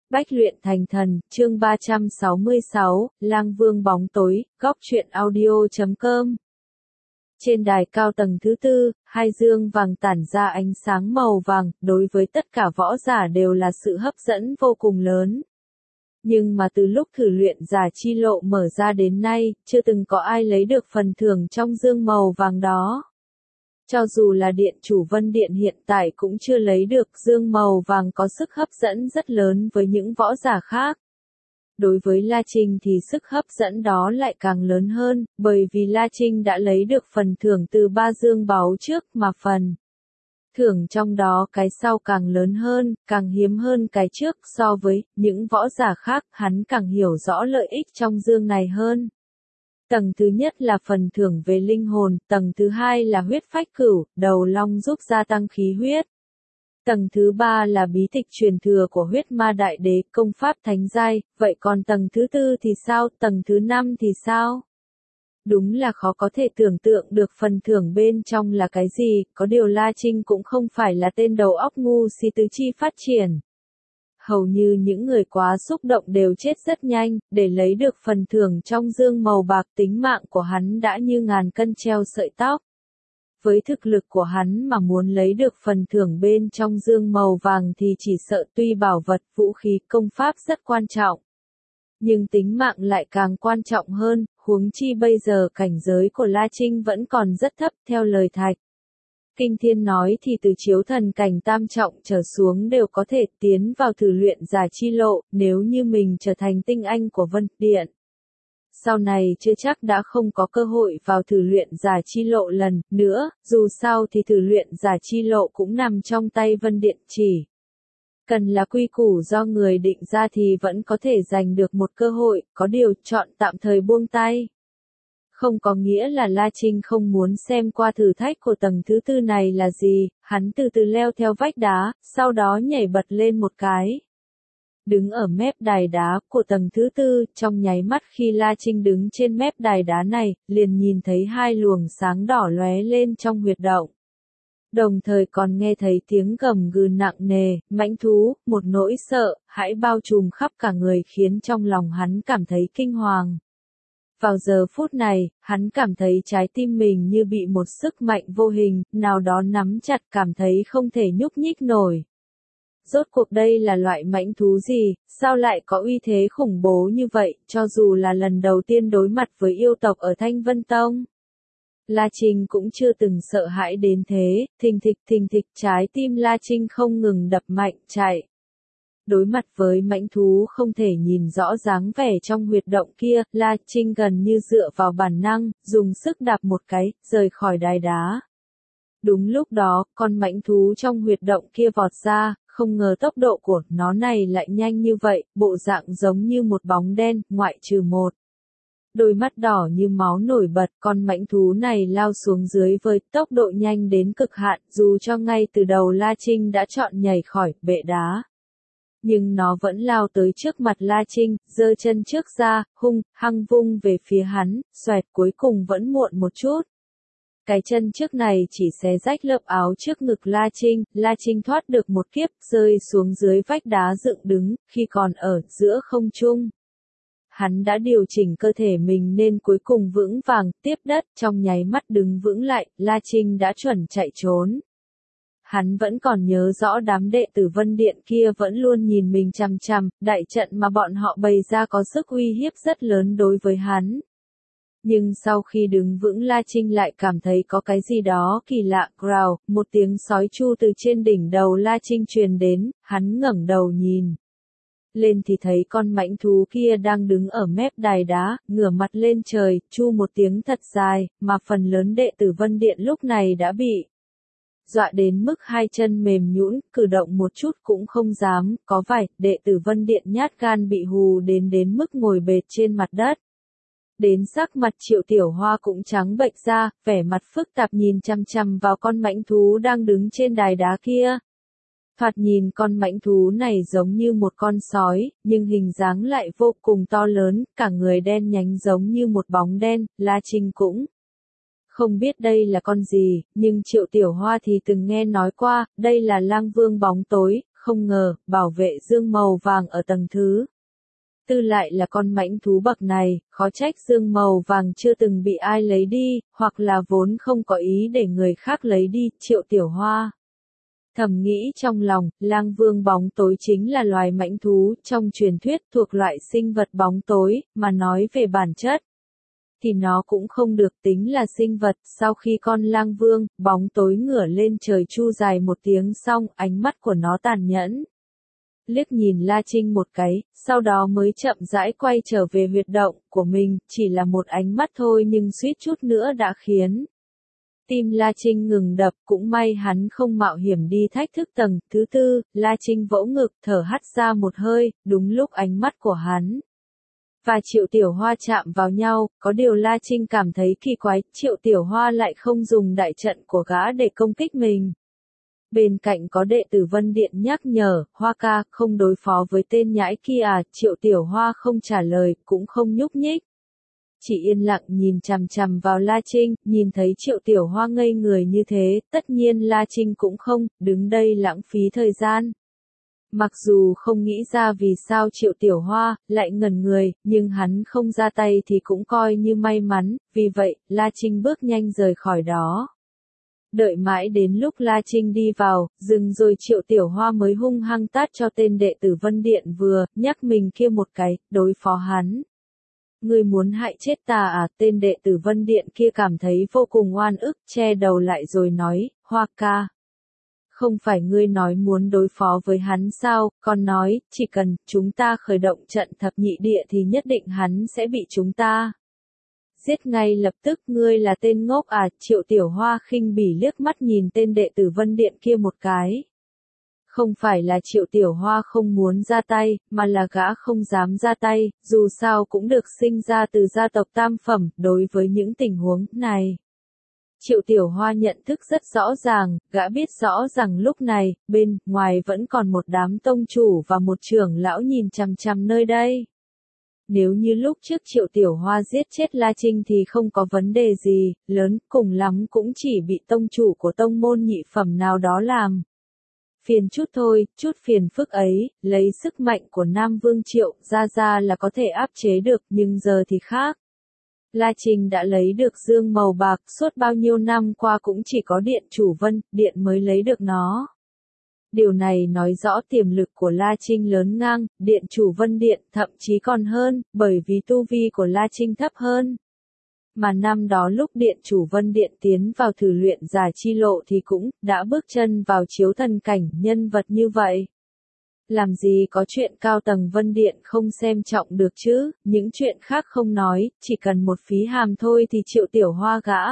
Bách luyện thành thần, chương 366, Lang Vương bóng tối, góc truyện audio.com. Trên đài cao tầng thứ tư, hai dương vàng tản ra ánh sáng màu vàng, đối với tất cả võ giả đều là sự hấp dẫn vô cùng lớn. Nhưng mà từ lúc thử luyện giả chi lộ mở ra đến nay, chưa từng có ai lấy được phần thưởng trong dương màu vàng đó. Cho dù là điện chủ Vân Điện hiện tại cũng chưa lấy được, dương màu vàng có sức hấp dẫn rất lớn với những võ giả khác. Đối với La Trinh thì sức hấp dẫn đó lại càng lớn hơn, bởi vì La Trinh đã lấy được phần thưởng từ 3 dương báu trước mà phần thưởng trong đó cái sau càng lớn hơn, càng hiếm hơn cái trước. So với những võ giả khác, hắn càng hiểu rõ lợi ích trong dương này hơn. Tầng thứ nhất là phần thưởng về linh hồn, tầng thứ hai là huyết phách cửu, đầu long giúp gia tăng khí huyết. Tầng thứ ba là bí tịch truyền thừa của huyết ma đại đế, công pháp thánh giai. Vậy còn tầng thứ tư thì sao, tầng thứ năm thì sao? Đúng là khó có thể tưởng tượng được phần thưởng bên trong là cái gì, có điều La Trinh cũng không phải là tên đầu óc ngu si tứ chi phát triển. Hầu như những người quá xúc động đều chết rất nhanh, để lấy được phần thưởng trong dương màu bạc, tính mạng của hắn đã như ngàn cân treo sợi tóc. Với thực lực của hắn mà muốn lấy được phần thưởng bên trong dương màu vàng thì chỉ sợ tuy bảo vật, vũ khí, công pháp rất quan trọng. Nhưng tính mạng lại càng quan trọng hơn, huống chi bây giờ cảnh giới của La Trinh vẫn còn rất thấp. Theo lời Thạch Kinh Thiên nói thì từ chiếu thần cảnh tam trọng trở xuống đều có thể tiến vào thử luyện giả chi lộ, nếu như mình trở thành tinh anh của Vân Điện. Sau này chưa chắc đã không có cơ hội vào thử luyện giả chi lộ lần nữa, dù sao thì thử luyện giả chi lộ cũng nằm trong tay Vân Điện, chỉ cần là quy củ do người định ra thì vẫn có thể giành được một cơ hội, có điều chọn tạm thời buông tay. Không có nghĩa là La Trinh không muốn xem qua thử thách của tầng thứ tư này là gì, hắn từ từ leo theo vách đá, sau đó nhảy bật lên một cái. Đứng ở mép đài đá của tầng thứ tư, trong nháy mắt khi La Trinh đứng trên mép đài đá này, liền nhìn thấy hai luồng sáng đỏ lóe lên trong huyệt động. Đồng thời còn nghe thấy tiếng gầm gừ nặng nề, mãnh thú, một nỗi sợ hãi bao trùm khắp cả người khiến trong lòng hắn cảm thấy kinh hoàng. Vào giờ phút này, hắn cảm thấy trái tim mình như bị một sức mạnh vô hình nào đó nắm chặt, cảm thấy không thể nhúc nhích nổi. Rốt cuộc đây là loại mãnh thú gì, sao lại có uy thế khủng bố như vậy, cho dù là lần đầu tiên đối mặt với yêu tộc ở Thanh Vân Tông. La Trinh cũng chưa từng sợ hãi đến thế, thình thịch trái tim La Trinh không ngừng đập mạnh chạy. Đối mặt với mãnh thú không thể nhìn rõ dáng vẻ trong huyệt động kia, La Trinh gần như dựa vào bản năng, dùng sức đạp một cái, rời khỏi đài đá. Đúng lúc đó, con mãnh thú trong huyệt động kia vọt ra, không ngờ tốc độ của nó này lại nhanh như vậy, bộ dạng giống như một bóng đen, ngoại trừ một đôi mắt đỏ như máu nổi bật. Con mãnh thú này lao xuống dưới với tốc độ nhanh đến cực hạn, dù cho ngay từ đầu La Trinh đã chọn nhảy khỏi bệ đá. Nhưng nó vẫn lao tới trước mặt La Trinh, giơ chân trước ra, hung hăng vung về phía hắn, xoẹt, cuối cùng vẫn muộn một chút. Cái chân trước này chỉ xé rách lớp áo trước ngực La Trinh thoát được một kiếp, rơi xuống dưới vách đá dựng đứng, khi còn ở giữa không trung. Hắn đã điều chỉnh cơ thể mình nên cuối cùng vững vàng tiếp đất, trong nháy mắt đứng vững lại, La Trinh đã chuẩn chạy trốn. Hắn vẫn còn nhớ rõ đám đệ tử Vân Điện kia vẫn luôn nhìn mình chằm chằm, đại trận mà bọn họ bày ra có sức uy hiếp rất lớn đối với hắn. Nhưng sau khi đứng vững, La Trinh lại cảm thấy có cái gì đó kỳ lạ. Growl, một tiếng sói chu từ trên đỉnh đầu La Trinh truyền đến, hắn ngẩng đầu nhìn lên thì thấy con mãnh thú kia đang đứng ở mép đài đá, ngửa mặt lên trời, chu một tiếng thật dài, mà phần lớn đệ tử Vân Điện lúc này đã bị dọa đến mức hai chân mềm nhũn, cử động một chút cũng không dám. Có vài đệ tử Vân Điện nhát gan bị hù đến mức ngồi bệt trên mặt đất. Đến sắc mặt Triệu Tiểu Hoa cũng trắng bệch ra, vẻ mặt phức tạp nhìn chằm chằm vào con mãnh thú đang đứng trên đài đá kia. Thoạt nhìn con mãnh thú này giống như một con sói, nhưng hình dáng lại vô cùng to lớn, cả người đen nhánh giống như một bóng đen. La Trinh cũng không biết đây là con gì, nhưng Triệu Tiểu Hoa thì từng nghe nói qua, đây là Lang Vương bóng tối, không ngờ, bảo vệ dương màu vàng ở tầng thứ tư lại là con mãnh thú bậc này, khó trách dương màu vàng chưa từng bị ai lấy đi, hoặc là vốn không có ý để người khác lấy đi, Triệu Tiểu Hoa. Thầm nghĩ trong lòng, lang vương bóng tối chính là loài mãnh thú trong truyền thuyết thuộc loại sinh vật bóng tối, mà nói về bản chất thì nó cũng không được tính là sinh vật. Sau khi con lang vương, bóng tối ngửa lên trời chu dài một tiếng xong, ánh mắt của nó tàn nhẫn. Liếc nhìn La Trinh một cái, sau đó mới chậm rãi quay trở về huyệt động của mình, chỉ là một ánh mắt thôi nhưng suýt chút nữa đã khiến tim La Trinh ngừng đập, cũng may hắn không mạo hiểm đi thách thức tầng thứ tư. La Trinh vỗ ngực thở hắt ra một hơi, đúng lúc ánh mắt của hắn và Triệu Tiểu Hoa chạm vào nhau, có điều La Trinh cảm thấy kỳ quái, Triệu Tiểu Hoa lại không dùng đại trận của gã để công kích mình. Bên cạnh có đệ tử Vân Điện nhắc nhở, Hoa ca, không đối phó với tên nhãi kia à, Triệu Tiểu Hoa không trả lời, cũng không nhúc nhích. Chỉ yên lặng nhìn chằm chằm vào La Trinh, nhìn thấy Triệu Tiểu Hoa ngây người như thế, tất nhiên La Trinh cũng không, đứng đây lãng phí thời gian. Mặc dù không nghĩ ra vì sao Triệu Tiểu Hoa lại ngẩn người, nhưng hắn không ra tay thì cũng coi như may mắn, vì vậy, La Trinh bước nhanh rời khỏi đó. Đợi mãi đến lúc La Trinh đi vào, dừng rồi Triệu Tiểu Hoa mới hung hăng tát cho tên đệ tử Vân Điện vừa nhắc mình kia một cái, đối phó hắn. Ngươi muốn hại chết ta à, tên đệ tử Vân Điện kia cảm thấy vô cùng oan ức, che đầu lại rồi nói, Hoa ca. Không phải ngươi nói muốn đối phó với hắn sao, còn nói, chỉ cần chúng ta khởi động trận thập nhị địa thì nhất định hắn sẽ bị chúng ta giết ngay lập tức. Ngươi là tên ngốc à, Triệu Tiểu Hoa khinh bỉ liếc mắt nhìn tên đệ tử Vân Điện kia một cái. Không phải là Triệu Tiểu Hoa không muốn ra tay, mà là gã không dám ra tay, dù sao cũng được sinh ra từ gia tộc tam phẩm, đối với những tình huống này. Triệu Tiểu Hoa nhận thức rất rõ ràng, gã biết rõ rằng lúc này, bên ngoài vẫn còn một đám tông chủ và một trưởng lão nhìn chằm chằm nơi đây. Nếu như lúc trước Triệu Tiểu Hoa giết chết La Trinh thì không có vấn đề gì, lớn, cùng lắm cũng chỉ bị tông chủ của tông môn nhị phẩm nào đó làm phiền chút thôi, chút phiền phức ấy, lấy sức mạnh của Nam Vương Triệu ra là có thể áp chế được, nhưng giờ thì khác. La Trinh đã lấy được dương màu bạc, suốt bao nhiêu năm qua cũng chỉ có điện chủ Vân Điện mới lấy được nó. Điều này nói rõ tiềm lực của La Trinh lớn ngang, điện chủ Vân Điện thậm chí còn hơn, bởi vì tu vi của La Trinh thấp hơn. Mà năm đó lúc điện chủ Vân Điện tiến vào thử luyện giả chi lộ thì cũng đã bước chân vào chiếu thần cảnh, nhân vật như vậy. Làm gì có chuyện cao tầng Vân Điện không xem trọng được chứ, những chuyện khác không nói, chỉ cần một phí hàm thôi thì Triệu Tiểu Hoa gã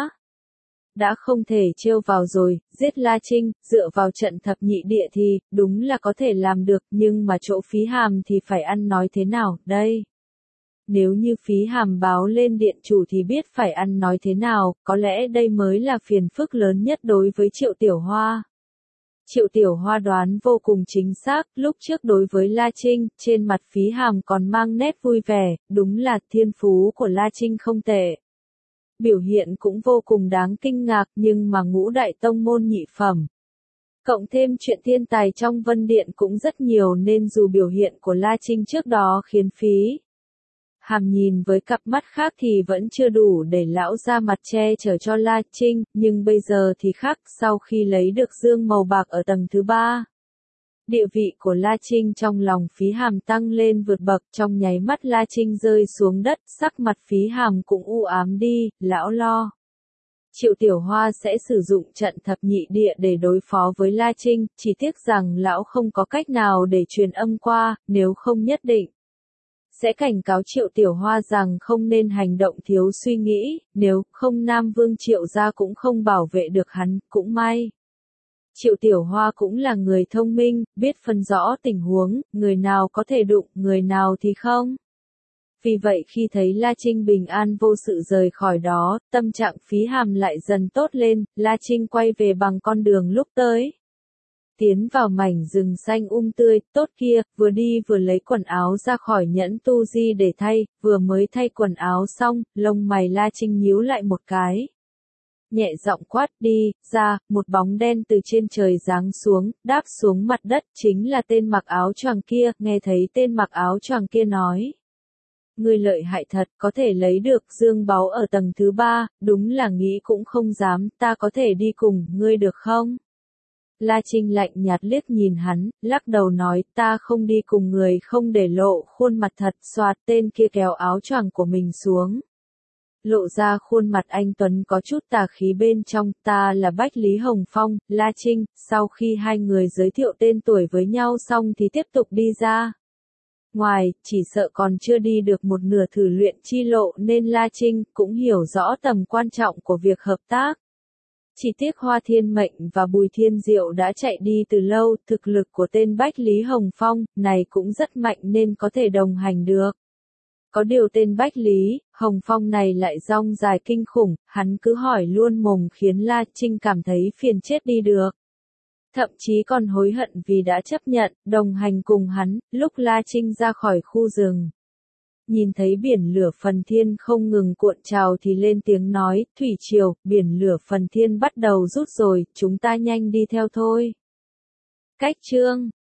đã không thể trêu vào rồi. Giết La Trinh, dựa vào trận thập nhị địa thì, đúng là có thể làm được, nhưng mà chỗ phí hàm thì phải ăn nói thế nào, đây? Nếu như phí hàm báo lên điện chủ thì biết phải ăn nói thế nào, có lẽ đây mới là phiền phức lớn nhất đối với Triệu Tiểu Hoa. Triệu Tiểu Hoa đoán vô cùng chính xác, lúc trước đối với La Trinh, trên mặt phí hàm còn mang nét vui vẻ, đúng là thiên phú của La Trinh không tệ. Biểu hiện cũng vô cùng đáng kinh ngạc, nhưng mà ngũ đại tông môn nhị phẩm. Cộng thêm chuyện thiên tài trong Vân Điện cũng rất nhiều nên dù biểu hiện của La Trinh trước đó khiến phí hàm nhìn với cặp mắt khác thì vẫn chưa đủ để lão ra mặt che chở cho La Trinh, nhưng bây giờ thì khác, sau khi lấy được dương màu bạc ở tầng thứ 3. Địa vị của La Trinh trong lòng phí hàm tăng lên vượt bậc, trong nháy mắt La Trinh rơi xuống đất, sắc mặt phí hàm cũng u ám đi, lão lo. Triệu Tiểu Hoa sẽ sử dụng trận thập nhị địa để đối phó với La Trinh, chỉ tiếc rằng lão không có cách nào để truyền âm qua, nếu không nhất định sẽ cảnh cáo Triệu Tiểu Hoa rằng không nên hành động thiếu suy nghĩ, nếu không Nam Vương Triệu gia cũng không bảo vệ được hắn, cũng may. Triệu Tiểu Hoa cũng là người thông minh, biết phân rõ tình huống, người nào có thể đụng, người nào thì không. Vì vậy khi thấy La Trinh bình an vô sự rời khỏi đó, tâm trạng phí hàm lại dần tốt lên, La Trinh quay về bằng con đường lúc tới. Tiến vào mảnh rừng xanh tươi, tốt kia, vừa đi vừa lấy quần áo ra khỏi nhẫn tu di để thay, vừa mới thay quần áo xong, lông mày La Trinh nhíu lại một cái. nhẹ giọng quát đi, ra, một bóng đen từ trên trời giáng xuống, đáp xuống mặt đất, chính là tên mặc áo choàng kia, nghe thấy tên mặc áo choàng kia nói. Ngươi lợi hại thật, có thể lấy được dương báu ở tầng thứ 3, đúng là nghĩ cũng không dám, ta có thể đi cùng, ngươi được không? La Trinh lạnh nhạt liếc nhìn hắn, lắc đầu nói, ta không đi cùng người không để lộ khuôn mặt thật, xoạt tên kia kéo áo choàng của mình xuống. Lộ ra khuôn mặt anh Tuấn có chút tà khí bên trong, ta là Bách Lý Hồng Phong, La Trinh, sau khi hai người giới thiệu tên tuổi với nhau xong thì tiếp tục đi ra. Ngoài, chỉ sợ còn chưa đi được một nửa thử luyện chi lộ nên La Trinh cũng hiểu rõ tầm quan trọng của việc hợp tác. Chỉ tiếc Hoa Thiên Mệnh và Bùi Thiên Diệu đã chạy đi từ lâu, thực lực của tên Bách Lý Hồng Phong này cũng rất mạnh nên có thể đồng hành được. Có điều tên Bách Lý Hồng Phong này lại rong dài kinh khủng, hắn cứ hỏi luôn mồm khiến La Trinh cảm thấy phiền chết đi được. Thậm chí còn hối hận vì đã chấp nhận, đồng hành cùng hắn, lúc La Trinh ra khỏi khu rừng. Nhìn thấy biển lửa Phần Thiên không ngừng cuộn trào thì lên tiếng nói, thủy triều, biển lửa Phần Thiên bắt đầu rút rồi, chúng ta nhanh đi theo thôi. Cách chương